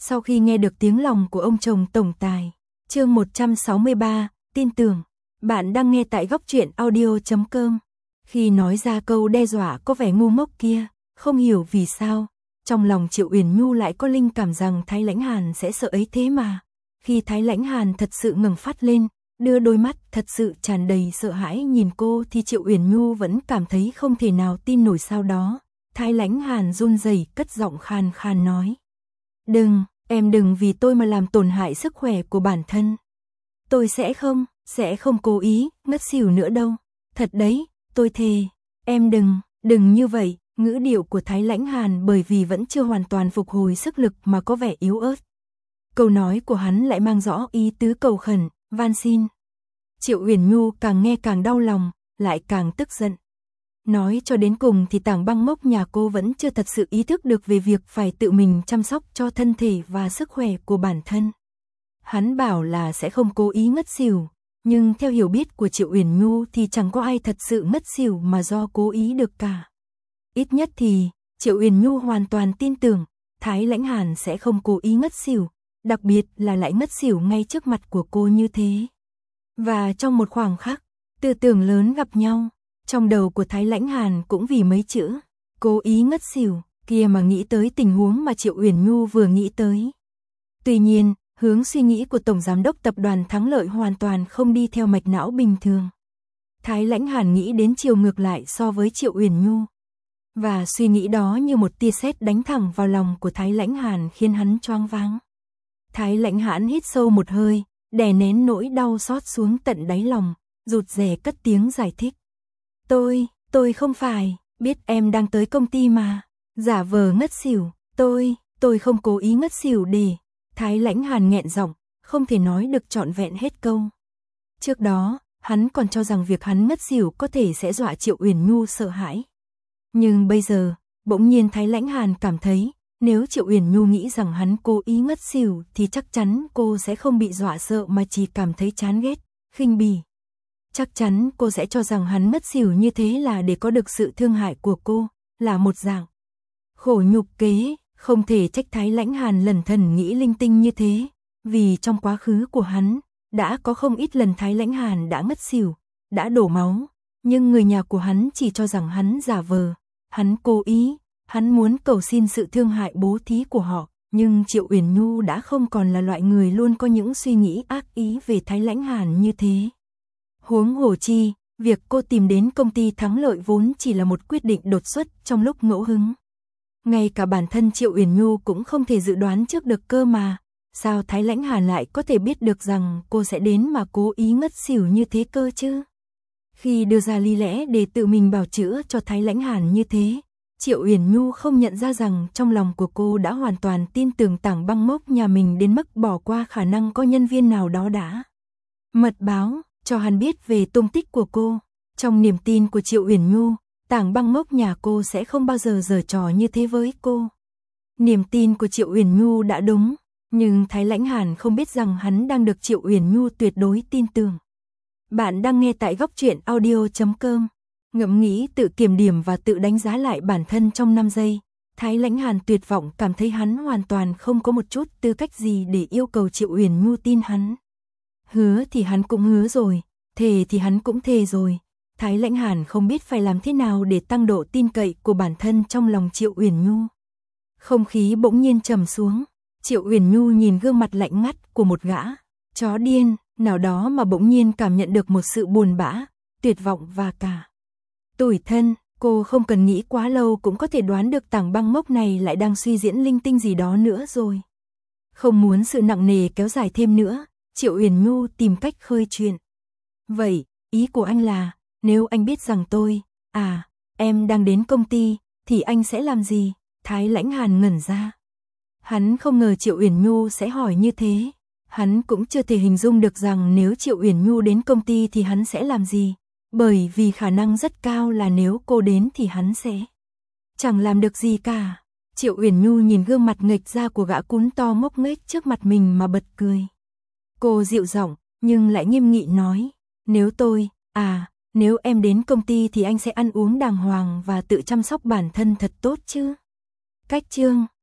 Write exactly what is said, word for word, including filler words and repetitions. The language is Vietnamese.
Sau khi nghe được tiếng lòng của ông chồng tổng tài, chương một trăm sáu mươi ba, tin tưởng, bạn đang nghe tại góc truyện audio chấm com. Khi nói ra câu đe dọa có vẻ ngu ngốc kia, không hiểu vì sao, trong lòng Triệu Uyển Nhu lại có linh cảm rằng Thái Lãnh Hàn sẽ sợ ấy thế mà. Khi Thái Lãnh Hàn thật sự ngẩng phát lên, đưa đôi mắt thật sự tràn đầy sợ hãi nhìn cô thì Triệu Uyển Nhu vẫn cảm thấy không thể nào tin nổi. Sau đó, Thái Lãnh Hàn run rẩy cất giọng khàn khàn nói: "Đừng, em đừng vì tôi mà làm tổn hại sức khỏe của bản thân. Tôi sẽ không, sẽ không cố ý, ngất xỉu nữa đâu. Thật đấy, tôi thề, em đừng, đừng như vậy." Ngữ điệu của Thái Lãnh Hàn bởi vì vẫn chưa hoàn toàn phục hồi sức lực mà có vẻ yếu ớt. Câu nói của hắn lại mang rõ ý tứ cầu khẩn, van xin. Triệu Uyển Nhu càng nghe càng đau lòng, lại càng tức giận. Nói cho đến cùng thì Tảng Băng Mốc nhà cô vẫn chưa thật sự ý thức được về việc phải tự mình chăm sóc cho thân thể và sức khỏe của bản thân. Hắn bảo là sẽ không cố ý ngất xỉu, nhưng theo hiểu biết của Triệu Uyển Nhu thì chẳng có ai thật sự ngất xỉu mà do cố ý được cả. Ít nhất thì, Triệu Uyển Nhu hoàn toàn tin tưởng, Thái Lãnh Hàn sẽ không cố ý ngất xỉu, đặc biệt là lại ngất xỉu ngay trước mặt của cô như thế. Và trong một khoảng khắc, tư tưởng lớn gặp nhau, trong đầu của Thái Lãnh Hàn cũng vì mấy chữ cố ý ngất xỉu kia mà nghĩ tới tình huống mà Triệu Uyển Nhu vừa nghĩ tới. Tuy nhiên, hướng suy nghĩ của Tổng Giám đốc Tập đoàn Thắng Lợi hoàn toàn không đi theo mạch não bình thường. Thái Lãnh Hàn nghĩ đến chiều ngược lại so với Triệu Uyển Nhu. Và suy nghĩ đó như một tia sét đánh thẳng vào lòng của Thái Lãnh Hàn khiến hắn choáng váng. Thái Lãnh Hàn hít sâu một hơi, đè nén nỗi đau xót xuống tận đáy lòng, rụt rè cất tiếng giải thích. Tôi, tôi không phải, biết em đang tới công ty mà, giả vờ ngất xỉu, tôi, tôi không cố ý ngất xỉu để. Thái Lãnh Hàn nghẹn giọng, không thể nói được trọn vẹn hết câu. Trước đó, hắn còn cho rằng việc hắn ngất xỉu có thể sẽ dọa Triệu Uyển Nhu sợ hãi. Nhưng bây giờ, bỗng nhiên Thái Lãnh Hàn cảm thấy, nếu Triệu Uyển Nhu nghĩ rằng hắn cố ý ngất xỉu thì chắc chắn cô sẽ không bị dọa sợ mà chỉ cảm thấy chán ghét, khinh bỉ. Chắc chắn cô sẽ cho rằng hắn ngất xỉu như thế là để có được sự thương hại của cô, là một dạng khổ nhục kế. Không thể trách Thái Lãnh Hàn lẩn thẩn nghĩ linh tinh như thế, vì trong quá khứ của hắn, đã có không ít lần Thái Lãnh Hàn đã ngất xỉu, đã đổ máu, nhưng người nhà của hắn chỉ cho rằng hắn giả vờ, hắn cố ý, hắn muốn cầu xin sự thương hại bố thí của họ, nhưng Triệu Uyển Nhu đã không còn là loại người luôn có những suy nghĩ ác ý về Thái Lãnh Hàn như thế. Huống hồ chi, việc cô tìm đến công ty Thắng Lợi vốn chỉ là một quyết định đột xuất trong lúc ngẫu hứng. Ngay cả bản thân Triệu Uyển Nhu cũng không thể dự đoán trước được cơ mà, sao Thái Lãnh Hàn lại có thể biết được rằng cô sẽ đến mà cố ý ngất xỉu như thế cơ chứ? Khi đưa ra lý lẽ để tự mình bào chữa cho Thái Lãnh Hàn như thế, Triệu Uyển Nhu không nhận ra rằng trong lòng của cô đã hoàn toàn tin tưởng Tảng Băng Mốc nhà mình đến mức bỏ qua khả năng có nhân viên nào đó đã mật báo cho hắn biết về tung tích của cô. Trong niềm tin của Triệu Uyển Nhu, Tảng Băng Mốc nhà cô sẽ không bao giờ giở trò như thế với cô. Niềm tin của Triệu Uyển Nhu đã đúng, nhưng Thái Lãnh Hàn không biết rằng hắn đang được Triệu Uyển Nhu tuyệt đối tin tưởng. Bạn đang nghe tại góc truyện audio chấm com. Ngẫm nghĩ tự kiểm điểm và tự đánh giá lại bản thân trong năm giây, Thái Lãnh Hàn tuyệt vọng cảm thấy hắn hoàn toàn không có một chút tư cách gì để yêu cầu Triệu Uyển Nhu tin hắn. Hứa thì hắn cũng hứa rồi, thề thì hắn cũng thề rồi. Thái Lãnh Hàn không biết phải làm thế nào để tăng độ tin cậy của bản thân trong lòng Triệu Uyển Nhu. Không khí bỗng nhiên trầm xuống, Triệu Uyển Nhu nhìn gương mặt lạnh ngắt của một gã chó điên nào đó mà bỗng nhiên cảm nhận được một sự buồn bã, tuyệt vọng và cả tủi thân. Cô không cần nghĩ quá lâu cũng có thể đoán được Tảng Băng Mốc này lại đang suy diễn linh tinh gì đó nữa rồi. Không muốn sự nặng nề kéo dài thêm nữa, Triệu Uyển Nhu tìm cách khơi chuyện. Vậy, ý của anh là, nếu anh biết rằng tôi, à, em đang đến công ty, thì anh sẽ làm gì? Thái Lãnh Hàn ngẩn ra. Hắn không ngờ Triệu Uyển Nhu sẽ hỏi như thế. Hắn cũng chưa thể hình dung được rằng nếu Triệu Uyển Nhu đến công ty thì hắn sẽ làm gì. Bởi vì khả năng rất cao là nếu cô đến thì hắn sẽ chẳng làm được gì cả. Triệu Uyển Nhu nhìn gương mặt nghệch ra của gã cún to ngốc nghếch trước mặt mình mà bật cười. Cô dịu giọng, nhưng lại nghiêm nghị nói, nếu tôi, à, nếu em đến công ty thì anh sẽ ăn uống đàng hoàng và tự chăm sóc bản thân thật tốt chứ. Cách chương